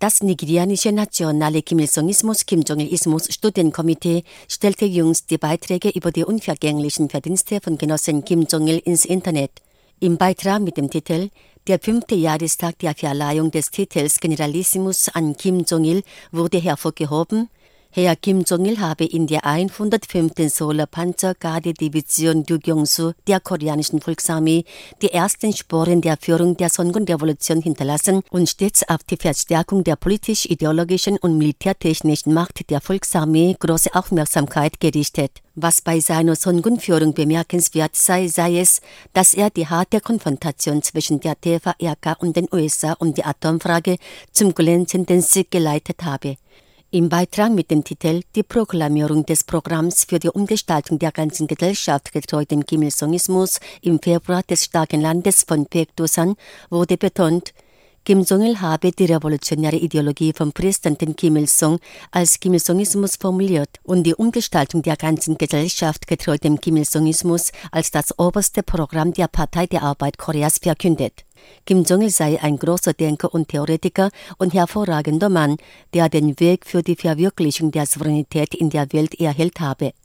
Das nigerianische nationale Kim-Il-Songismus-Kim-Jong-Il-Ismus-Studienkomitee stellte jüngst die Beiträge über die unvergänglichen Verdienste von Genossen Kim Jong-il ins Internet. Im Beitrag mit dem Titel »Der 5. Jahrestag der Verleihung des Titels Generalissimus an Kim Jong-il« wurde hervorgehoben, Herr Kim Jong-il habe in der 105. Solar-Panzergarde-Division Ryugyong-su der koreanischen Volksarmee die ersten Spuren der Führung der Songun-Revolution hinterlassen und stets auf die Verstärkung der politisch-ideologischen und militärtechnischen Macht der Volksarmee große Aufmerksamkeit gerichtet. Was bei seiner Songun-Führung bemerkenswert sei es, dass er die harte Konfrontation zwischen der TVRK und den USA um die Atomfrage zum glänzenden Sieg geleitet habe. Im Beitrag mit dem Titel »Die Proklamierung des Programms für die Umgestaltung der ganzen Gesellschaft getreu dem Kim-Il-Songismus im Februar des starken Landes von Paek-do-san« wurde betont, Kim Jong-il habe die revolutionäre Ideologie vom Präsidenten Kim Il-sung als Kim-Il-Songismus formuliert und die Umgestaltung der ganzen Gesellschaft getreu dem Kim-Il-Songismus als das oberste Programm der Partei der Arbeit Koreas verkündet. Kim Jong-il sei ein großer Denker und Theoretiker und hervorragender Mann, der den Weg für die Verwirklichung der Souveränität in der Welt erhellt habe.